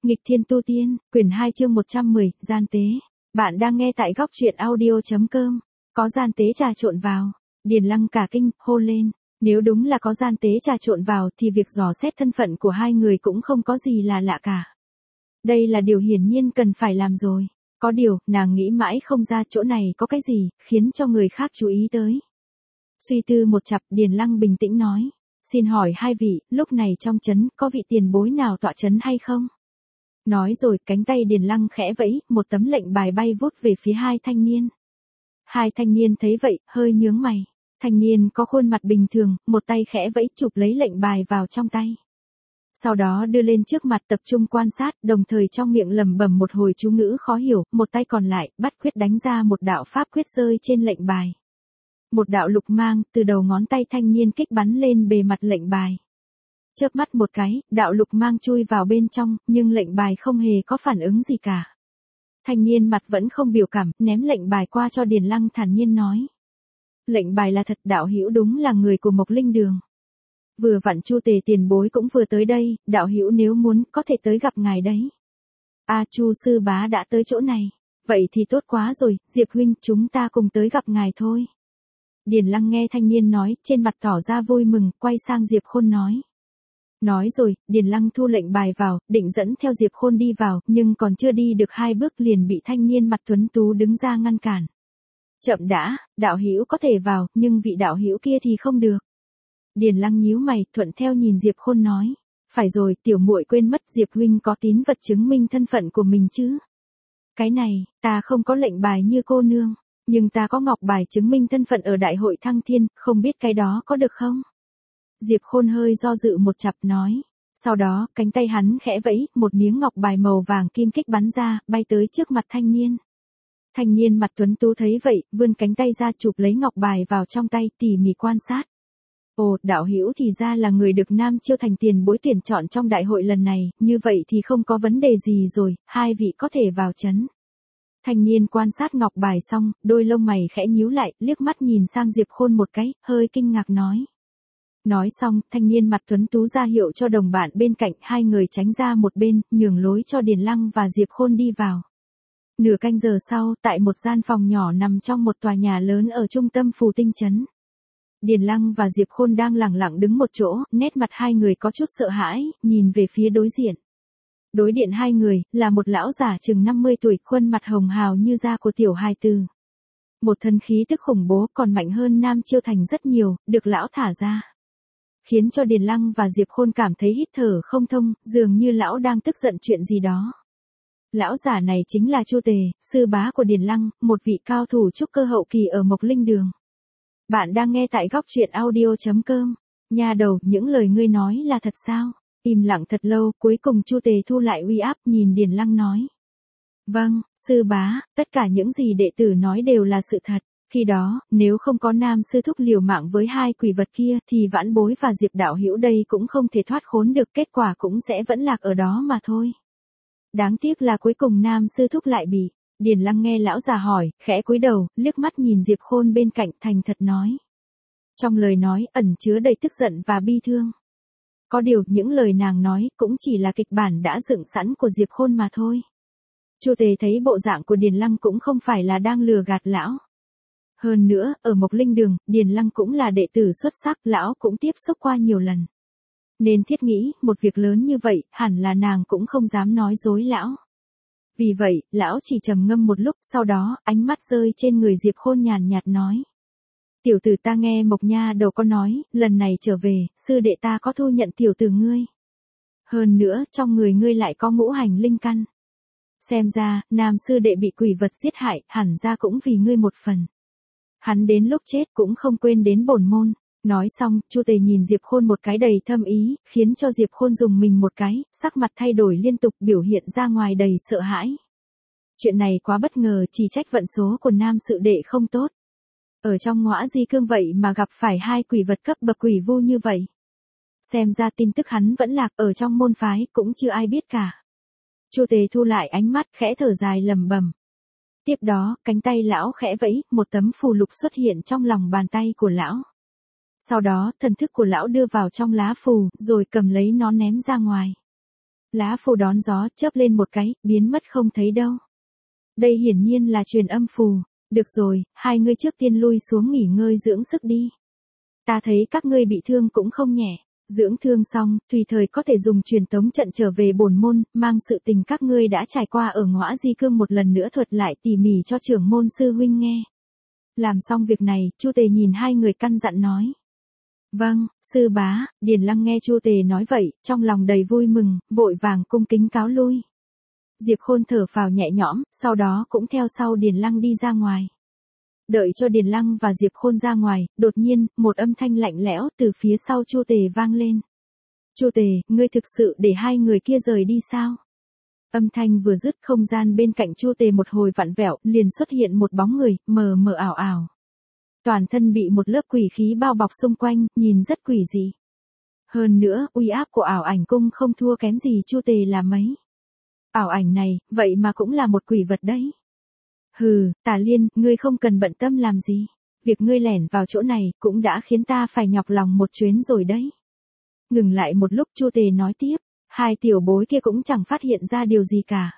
Nghịch thiên tu tiên, quyển 2 chương 110, gian tế. Bạn đang nghe tại góc truyện audio.com. Có gian tế trà trộn vào. Điền Lăng cả kinh, hô lên. Nếu đúng là có gian tế trà trộn vào thì việc dò xét thân phận của hai người cũng không có gì là lạ cả. Đây là điều hiển nhiên cần phải làm rồi. Có điều, nàng nghĩ mãi không ra chỗ này có cái gì, khiến cho người khác chú ý tới. Suy tư một chặp, Điền Lăng bình tĩnh nói. Xin hỏi hai vị, lúc này trong trấn có vị tiền bối nào tọa trấn hay không? Nói rồi cánh tay Điền Lăng khẽ vẫy, một tấm lệnh bài bay vút về phía hai thanh niên. Hai thanh niên thấy vậy, hơi nhướng mày. Thanh niên có khuôn mặt bình thường, một tay khẽ vẫy chụp lấy lệnh bài vào trong tay. Sau đó đưa lên trước mặt tập trung quan sát, đồng thời trong miệng lẩm bẩm một hồi chú ngữ khó hiểu, một tay còn lại, bắt quyết đánh ra một đạo pháp quyết rơi trên lệnh bài. Một đạo lục mang, từ đầu ngón tay thanh niên kích bắn lên bề mặt lệnh bài. Chớp mắt một cái, đạo lục mang chui vào bên trong, nhưng lệnh bài không hề có phản ứng gì cả. Thanh niên mặt vẫn không biểu cảm, ném lệnh bài qua cho Điền Lăng thản nhiên nói. Lệnh bài là thật, đạo hữu đúng là người của Mộc Linh Đường. Vừa vặn Chu Tề tiền bối cũng vừa tới đây, đạo hữu nếu muốn có thể tới gặp ngài đấy. Chu sư bá đã tới chỗ này. Vậy thì tốt quá rồi, Diệp huynh chúng ta cùng tới gặp ngài thôi. Điền Lăng nghe thanh niên nói, trên mặt tỏ ra vui mừng, quay sang Diệp Khôn nói. Nói rồi, Điền Lăng thu lệnh bài vào, định dẫn theo Diệp Khôn đi vào, nhưng còn chưa đi được 2 bước liền bị thanh niên mặt tuấn tú đứng ra ngăn cản. Chậm đã, đạo hữu có thể vào, nhưng vị đạo hữu kia thì không được. Điền Lăng nhíu mày, thuận theo nhìn Diệp Khôn nói. Phải rồi, tiểu muội quên mất Diệp huynh có tín vật chứng minh thân phận của mình chứ. Cái này, ta không có lệnh bài như cô nương, nhưng ta có ngọc bài chứng minh thân phận ở đại hội Thăng Thiên, không biết cái đó có được không? Diệp Khôn hơi do dự một chặp nói. Sau đó, cánh tay hắn khẽ vẫy, một miếng ngọc bài màu vàng kim kích bắn ra, bay tới trước mặt thanh niên. Thanh niên mặt tuấn tú thấy vậy, vươn cánh tay ra chụp lấy ngọc bài vào trong tay, tỉ mỉ quan sát. Ồ, đạo hữu thì ra là người được Nam Chiêu Thành tiền bối tuyển chọn trong đại hội lần này, như vậy thì không có vấn đề gì rồi, hai vị có thể vào trấn. Thanh niên quan sát ngọc bài xong, đôi lông mày khẽ nhíu lại, liếc mắt nhìn sang Diệp Khôn một cái, hơi kinh ngạc nói. Nói xong, thanh niên mặt tuấn tú ra hiệu cho đồng bạn bên cạnh, hai người tránh ra một bên, nhường lối cho Điền Lăng và Diệp Khôn đi vào. Nửa canh giờ sau, tại một gian phòng nhỏ nằm trong một tòa nhà lớn ở trung tâm Phù Tinh trấn. Điền Lăng và Diệp Khôn đang lẳng lặng đứng một chỗ, nét mặt hai người có chút sợ hãi, nhìn về phía đối diện. Đối diện hai người, là một lão giả chừng 50 tuổi, khuôn mặt hồng hào như da của tiểu hài tử. Một thân khí tức khủng bố còn mạnh hơn Nam Chiêu Thành rất nhiều, được lão thả ra. Khiến cho Điền Lăng và Diệp Khôn cảm thấy hít thở không thông, dường như lão đang tức giận chuyện gì đó. Lão giả này chính là Chu Tề, sư bá của Điền Lăng, một vị cao thủ trúc cơ hậu kỳ ở Mộc Linh Đường. Bạn đang nghe tại góc truyện audio.com. Nha đầu, những lời ngươi nói là thật sao? Im lặng thật lâu, cuối cùng Chu Tề thu lại uy áp, nhìn Điền Lăng nói. Vâng, sư bá, tất cả những gì đệ tử nói đều là sự thật. Khi đó, nếu không có Nam sư thúc liều mạng với hai quỷ vật kia, thì Vãn Bối và Diệp đạo hữu đây cũng không thể thoát khốn được, kết quả cũng sẽ vẫn lạc ở đó mà thôi. Đáng tiếc là cuối cùng Nam sư thúc lại bị. Điền Lăng nghe lão già hỏi, khẽ cúi đầu, liếc mắt nhìn Diệp Khôn bên cạnh, thành thật nói. Trong lời nói, ẩn chứa đầy tức giận và bi thương. Có điều, những lời nàng nói, cũng chỉ là kịch bản đã dựng sẵn của Diệp Khôn mà thôi. Chu Tề thấy bộ dạng của Điền Lăng cũng không phải là đang lừa gạt lão. Hơn nữa, ở Mộc Linh Đường, Điền Lăng cũng là đệ tử xuất sắc, lão cũng tiếp xúc qua nhiều lần. Nên thiết nghĩ, một việc lớn như vậy, hẳn là nàng cũng không dám nói dối lão. Vì vậy, lão chỉ trầm ngâm một lúc, sau đó, ánh mắt rơi trên người Diệp Khôn nhàn nhạt nói. Tiểu tử ta nghe Mộc Nha đầu có nói, lần này trở về, sư đệ ta có thu nhận tiểu tử ngươi. Hơn nữa, trong người ngươi lại có ngũ hành linh căn. Xem ra, nam sư đệ bị quỷ vật giết hại, hẳn ra cũng vì ngươi một phần. Hắn đến lúc chết cũng không quên đến bổn môn. Nói xong, Chu Tề nhìn Diệp Khôn một cái đầy thâm ý, khiến cho Diệp Khôn dùng mình một cái, sắc mặt thay đổi liên tục, biểu hiện ra ngoài đầy sợ hãi. Chuyện này quá bất ngờ, chỉ trách vận số của nam sự đệ không tốt. Ở trong ngõa di cương vậy mà gặp phải hai quỷ vật cấp bậc quỷ vu như vậy. Xem ra tin tức hắn vẫn lạc ở trong môn phái, cũng chưa ai biết cả. Chu Tề thu lại ánh mắt, khẽ thở dài lẩm bẩm. Tiếp đó, cánh tay lão khẽ vẫy, một tấm phù lục xuất hiện trong lòng bàn tay của lão. Sau đó, thần thức của lão đưa vào trong lá phù, rồi cầm lấy nó ném ra ngoài. Lá phù đón gió chớp lên một cái, biến mất không thấy đâu. Đây hiển nhiên là truyền âm phù. Được rồi, hai ngươi trước tiên lui xuống nghỉ ngơi dưỡng sức đi. Ta thấy các ngươi bị thương cũng không nhẹ. Dưỡng thương xong, tùy thời có thể dùng truyền tống trận trở về bổn môn, mang sự tình các ngươi đã trải qua ở Ngõa Di Cương một lần nữa thuật lại tỉ mỉ cho trưởng môn sư huynh nghe. Làm xong việc này, Chu Tề nhìn hai người căn dặn nói. Vâng, sư bá. Điền Lăng nghe Chu Tề nói vậy, trong lòng đầy vui mừng, vội vàng cung kính cáo lui. Diệp Khôn thở phào nhẹ nhõm, sau đó cũng theo sau Điền Lăng đi ra ngoài. Đợi cho Điền Lăng và Diệp Khôn ra ngoài, đột nhiên, một âm thanh lạnh lẽo từ phía sau Chu Tề vang lên. Chu Tề, ngươi thực sự để hai người kia rời đi sao? Âm thanh vừa dứt, không gian bên cạnh Chu Tề một hồi vặn vẹo, liền xuất hiện một bóng người, mờ mờ ảo ảo. Toàn thân bị một lớp quỷ khí bao bọc xung quanh, nhìn rất quỷ dị. Hơn nữa, uy áp của ảo ảnh cung không thua kém gì Chu Tề là mấy. Ảo ảnh này, vậy mà cũng là một quỷ vật đấy. Hừ, Tả Liên, ngươi không cần bận tâm làm gì. Việc ngươi lẻn vào chỗ này, cũng đã khiến ta phải nhọc lòng một chuyến rồi đấy. Ngừng lại một lúc Chu Tề nói tiếp, hai tiểu bối kia cũng chẳng phát hiện ra điều gì cả.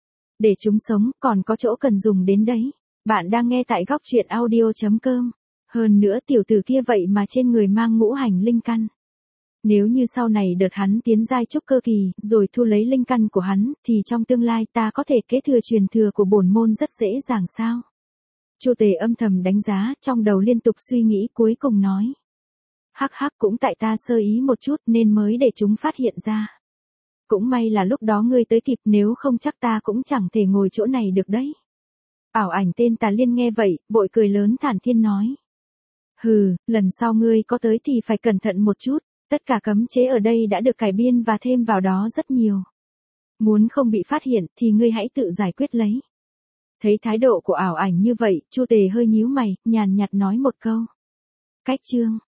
Để chúng sống, còn có chỗ cần dùng đến đấy. Bạn đang nghe tại góc truyện audio.com. Hơn nữa tiểu tử kia vậy mà trên người mang ngũ hành linh căn. Nếu như sau này đợt hắn tiến giai trúc cơ kỳ, rồi thu lấy linh căn của hắn, thì trong tương lai ta có thể kế thừa truyền thừa của bổn môn rất dễ dàng sao? Chu Tề âm thầm đánh giá, trong đầu liên tục suy nghĩ cuối cùng nói. Hắc hắc, cũng tại ta sơ ý một chút nên mới để chúng phát hiện ra. Cũng may là lúc đó ngươi tới kịp, nếu không chắc ta cũng chẳng thể ngồi chỗ này được đấy. Ảo ảnh tên Tà Liên nghe vậy, vội cười lớn thản thiên nói. Hừ, lần sau ngươi có tới thì phải cẩn thận một chút. Tất cả cấm chế ở đây đã được cải biên và thêm vào đó rất nhiều. Muốn không bị phát hiện thì ngươi hãy tự giải quyết lấy. Thấy thái độ của ảo ảnh như vậy, Chu Tề hơi nhíu mày, nhàn nhạt nói một câu. Cách chương.